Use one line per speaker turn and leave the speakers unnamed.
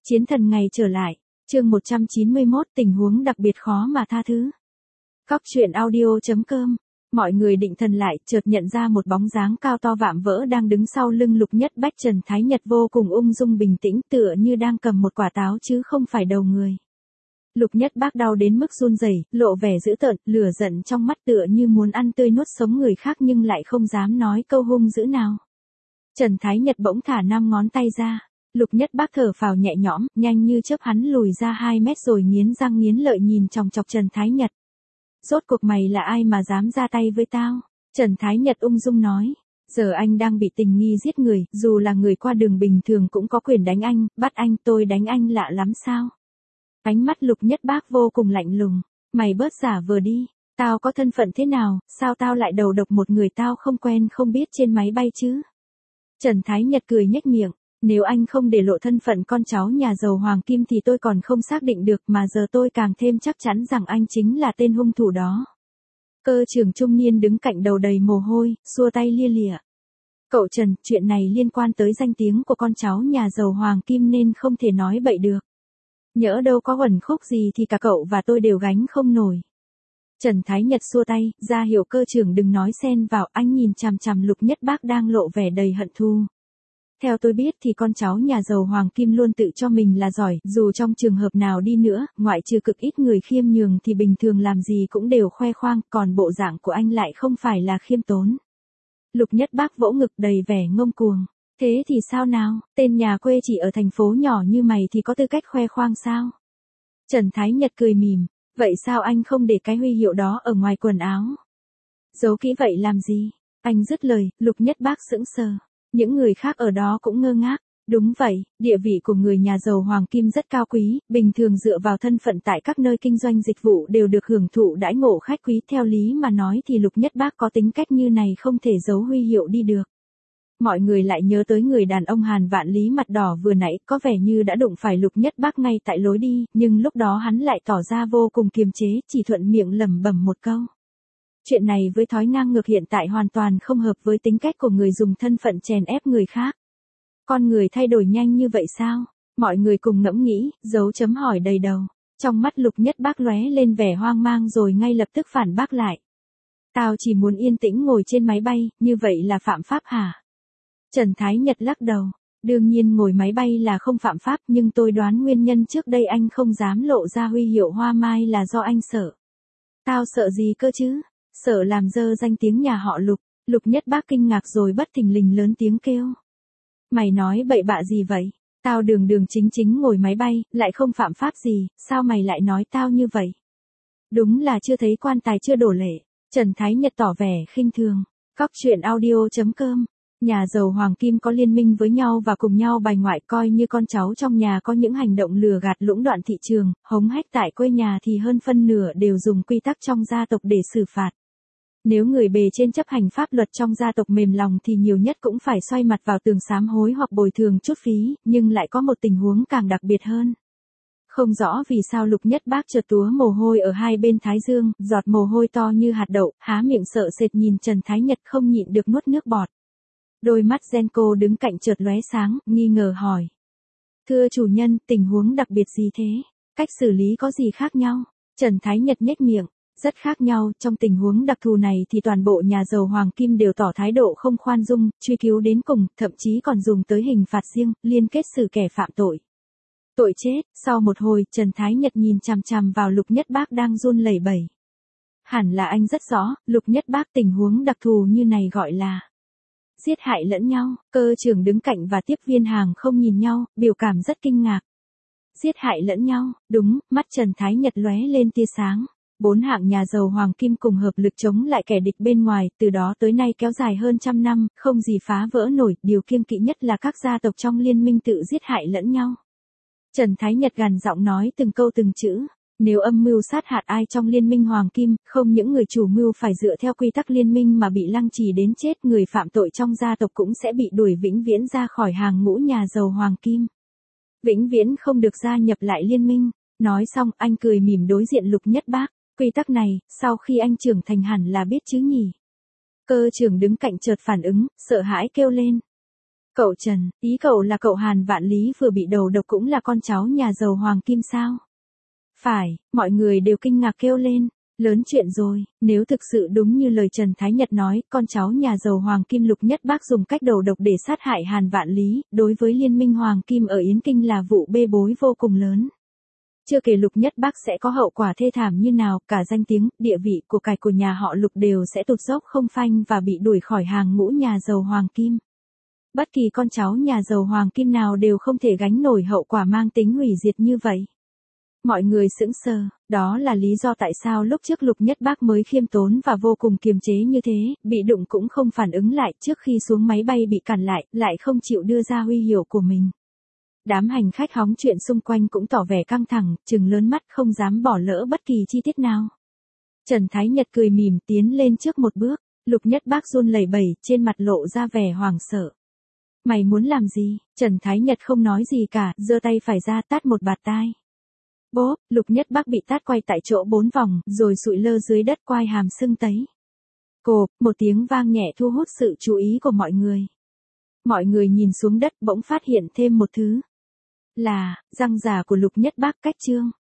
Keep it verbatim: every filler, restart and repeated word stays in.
Chiến thần ngày trở lại, chương một trăm chín mươi mốt tình huống đặc biệt khó mà tha thứ. Cóc truyện audio chấm com. Mọi người định thần lại, chợt nhận ra một bóng dáng cao to vạm vỡ đang đứng sau lưng Lục Nhất Bách. Trần Thái Nhật vô cùng ung dung bình tĩnh, tựa như đang cầm một quả táo chứ không phải đầu người. Lục Nhất Bác đau đến mức run rẩy, lộ vẻ dữ tợn, lửa giận trong mắt tựa như muốn ăn tươi nuốt sống người khác nhưng lại không dám nói câu hung dữ nào. Trần Thái Nhật bỗng thả năm ngón tay ra. Lục Nhất Bác thở phào nhẹ nhõm, nhanh như chớp hắn lùi ra hai mét rồi nghiến răng nghiến lợi nhìn chòng chọc Trần Thái Nhật. Rốt cuộc mày là ai mà dám ra tay với tao? Trần Thái Nhật ung dung nói. Giờ anh đang bị tình nghi giết người, dù là người qua đường bình thường cũng có quyền đánh anh, bắt anh, tôi đánh anh lạ lắm sao? Ánh mắt Lục Nhất Bác vô cùng lạnh lùng. Mày bớt giả vờ đi, tao có thân phận thế nào, sao tao lại đầu độc một người tao không quen không biết trên máy bay chứ? Trần Thái Nhật cười nhếch miệng. Nếu anh không để lộ thân phận con cháu nhà giàu Hoàng Kim thì tôi còn không xác định được, mà giờ tôi càng thêm chắc chắn rằng anh chính là tên hung thủ đó. Cơ trưởng trung niên đứng cạnh đầu đầy mồ hôi, xua tay lia lịa. Cậu Trần, chuyện này liên quan tới danh tiếng của con cháu nhà giàu Hoàng Kim nên không thể nói bậy được. Nhỡ đâu có uẩn khúc gì thì cả cậu và tôi đều gánh không nổi. Trần Thái Nhật xua tay, ra hiệu cơ trưởng đừng nói xen vào. Anh nhìn chằm chằm Lục Nhất Bác đang lộ vẻ đầy hận thù. Theo tôi biết thì con cháu nhà giàu Hoàng Kim luôn tự cho mình là giỏi, dù trong trường hợp nào đi nữa, ngoại trừ cực ít người khiêm nhường thì bình thường làm gì cũng đều khoe khoang, còn bộ dạng của anh lại không phải là khiêm tốn. Lục Nhất Bác vỗ ngực đầy vẻ ngông cuồng. Thế thì sao nào, tên nhà quê chỉ ở thành phố nhỏ như mày thì có tư cách khoe khoang sao? Trần Thái Nhật cười mỉm, vậy sao anh không để cái huy hiệu đó ở ngoài quần áo? Giấu kỹ vậy làm gì? Anh dứt lời, Lục Nhất Bác sững sờ. Những người khác ở đó cũng ngơ ngác. Đúng vậy, địa vị của người nhà giàu Hoàng Kim rất cao quý, bình thường dựa vào thân phận tại các nơi kinh doanh dịch vụ đều được hưởng thụ đãi ngộ khách quý. Theo lý mà nói thì Lục Nhất Bác có tính cách như này không thể giấu huy hiệu đi được. Mọi người lại nhớ tới người đàn ông Hàn Vạn Lý mặt đỏ vừa nãy, có vẻ như đã đụng phải Lục Nhất Bác ngay tại lối đi, nhưng lúc đó hắn lại tỏ ra vô cùng kiềm chế, chỉ thuận miệng lẩm bẩm một câu. Chuyện này với thói ngang ngược hiện tại hoàn toàn không hợp với tính cách của người dùng thân phận chèn ép người khác. Con người thay đổi nhanh như vậy sao? Mọi người cùng ngẫm nghĩ, dấu chấm hỏi đầy đầu. Trong mắt Lục Nhất Bác lóe lên vẻ hoang mang rồi ngay lập tức phản bác lại. Tao chỉ muốn yên tĩnh ngồi trên máy bay, như vậy là phạm pháp hả? Trần Thái Nhật lắc đầu. Đương nhiên ngồi máy bay là không phạm pháp, nhưng tôi đoán nguyên nhân trước đây anh không dám lộ ra huy hiệu Hoa Mai là do anh sợ. Tao sợ gì cơ chứ? Sợ làm dơ danh tiếng nhà họ Lục. Lục Nhất Bác kinh ngạc rồi bất thình lình lớn tiếng kêu. Mày nói bậy bạ gì vậy? Tao đường đường chính chính ngồi máy bay, lại không phạm pháp gì, sao mày lại nói tao như vậy? Đúng là chưa thấy quan tài chưa đổ lệ. Trần Thái Nhật tỏ vẻ khinh thường. Cóc truyện audio chấm com. Nhà giàu Hoàng Kim có liên minh với nhau và cùng nhau bài ngoại, coi như con cháu trong nhà có những hành động lừa gạt lũng đoạn thị trường, hống hách tại quê nhà thì hơn phân nửa đều dùng quy tắc trong gia tộc để xử phạt. Nếu người bề trên chấp hành pháp luật trong gia tộc mềm lòng thì nhiều nhất cũng phải xoay mặt vào tường sám hối hoặc bồi thường chút phí, nhưng lại có một tình huống càng đặc biệt hơn. Không rõ vì sao Lục Nhất Bác chợt túa mồ hôi ở hai bên thái dương, giọt mồ hôi to như hạt đậu, há miệng sợ sệt nhìn Trần Thái Nhật không nhịn được nuốt nước bọt. Đôi mắt Genco đứng cạnh chợt lóe sáng, nghi ngờ hỏi. Thưa chủ nhân, tình huống đặc biệt gì thế? Cách xử lý có gì khác nhau? Trần Thái Nhật nhếch miệng. Rất khác nhau, trong tình huống đặc thù này thì toàn bộ nhà giàu Hoàng Kim đều tỏ thái độ không khoan dung, truy cứu đến cùng, thậm chí còn dùng tới hình phạt riêng, liên kết xử kẻ phạm tội. Tội chết. Sau một hồi, Trần Thái Nhật nhìn chằm chằm vào Lục Nhất Bác đang run lẩy bẩy. Hẳn là anh rất rõ, Lục Nhất Bác tình huống đặc thù như này gọi là giết hại lẫn nhau. Cơ trưởng đứng cạnh và tiếp viên hàng không nhìn nhau, biểu cảm rất kinh ngạc. Giết hại lẫn nhau, đúng, mắt Trần Thái Nhật lóe lên tia sáng. Bốn hạng nhà giàu Hoàng Kim cùng hợp lực chống lại kẻ địch bên ngoài, từ đó tới nay kéo dài hơn trăm năm, không gì phá vỡ nổi, điều kiêng kỵ nhất là các gia tộc trong liên minh tự giết hại lẫn nhau. Trần Thái Nhật gằn giọng nói từng câu từng chữ, nếu âm mưu sát hại ai trong liên minh Hoàng Kim, không những người chủ mưu phải dựa theo quy tắc liên minh mà bị lăng trì đến chết, người phạm tội trong gia tộc cũng sẽ bị đuổi vĩnh viễn ra khỏi hàng ngũ nhà giàu Hoàng Kim. Vĩnh viễn không được gia nhập lại liên minh. Nói xong, anh cười mỉm đối diện Lục Nhất Bác. Quy tắc này, sau khi anh trưởng thành hẳn là biết chứ nhỉ? Cơ trưởng đứng cạnh chợt phản ứng, sợ hãi kêu lên. Cậu Trần, ý cậu là cậu Hàn Vạn Lý vừa bị đầu độc cũng là con cháu nhà giàu Hoàng Kim sao? Phải, mọi người đều kinh ngạc kêu lên. Lớn chuyện rồi, nếu thực sự đúng như lời Trần Thái Nhật nói, con cháu nhà giàu Hoàng Kim Lục Nhất Bác dùng cách đầu độc để sát hại Hàn Vạn Lý, đối với liên minh Hoàng Kim ở Yến Kinh là vụ bê bối vô cùng lớn. Chưa kể Lục Nhất Bác sẽ có hậu quả thê thảm như nào, cả danh tiếng, địa vị của cải của nhà họ Lục đều sẽ tụt dốc không phanh và bị đuổi khỏi hàng ngũ nhà giàu Hoàng Kim. Bất kỳ con cháu nhà giàu Hoàng Kim nào đều không thể gánh nổi hậu quả mang tính hủy diệt như vậy. Mọi người sững sờ, đó là lý do tại sao lúc trước Lục Nhất Bác mới khiêm tốn và vô cùng kiềm chế như thế, bị đụng cũng không phản ứng lại, trước khi xuống máy bay bị cản lại, lại không chịu đưa ra huy hiệu của mình. Đám hành khách hóng chuyện xung quanh cũng tỏ vẻ căng thẳng, trừng lớn mắt không dám bỏ lỡ bất kỳ chi tiết nào. Trần Thái Nhật cười mỉm tiến lên trước một bước, Lục Nhất Bác run lẩy bẩy, trên mặt lộ ra vẻ hoảng sợ. Mày muốn làm gì? Trần Thái Nhật không nói gì cả, giơ tay phải ra tát một bạt tai. Bốp, Lục Nhất Bác bị tát quay tại chỗ bốn vòng, rồi sụi lơ dưới đất quai hàm sưng tấy. Cộp, một tiếng vang nhẹ thu hút sự chú ý của mọi người. Mọi người nhìn xuống đất bỗng phát hiện thêm một thứ. Là, răng giả của Lục Nhất Bác cách trương.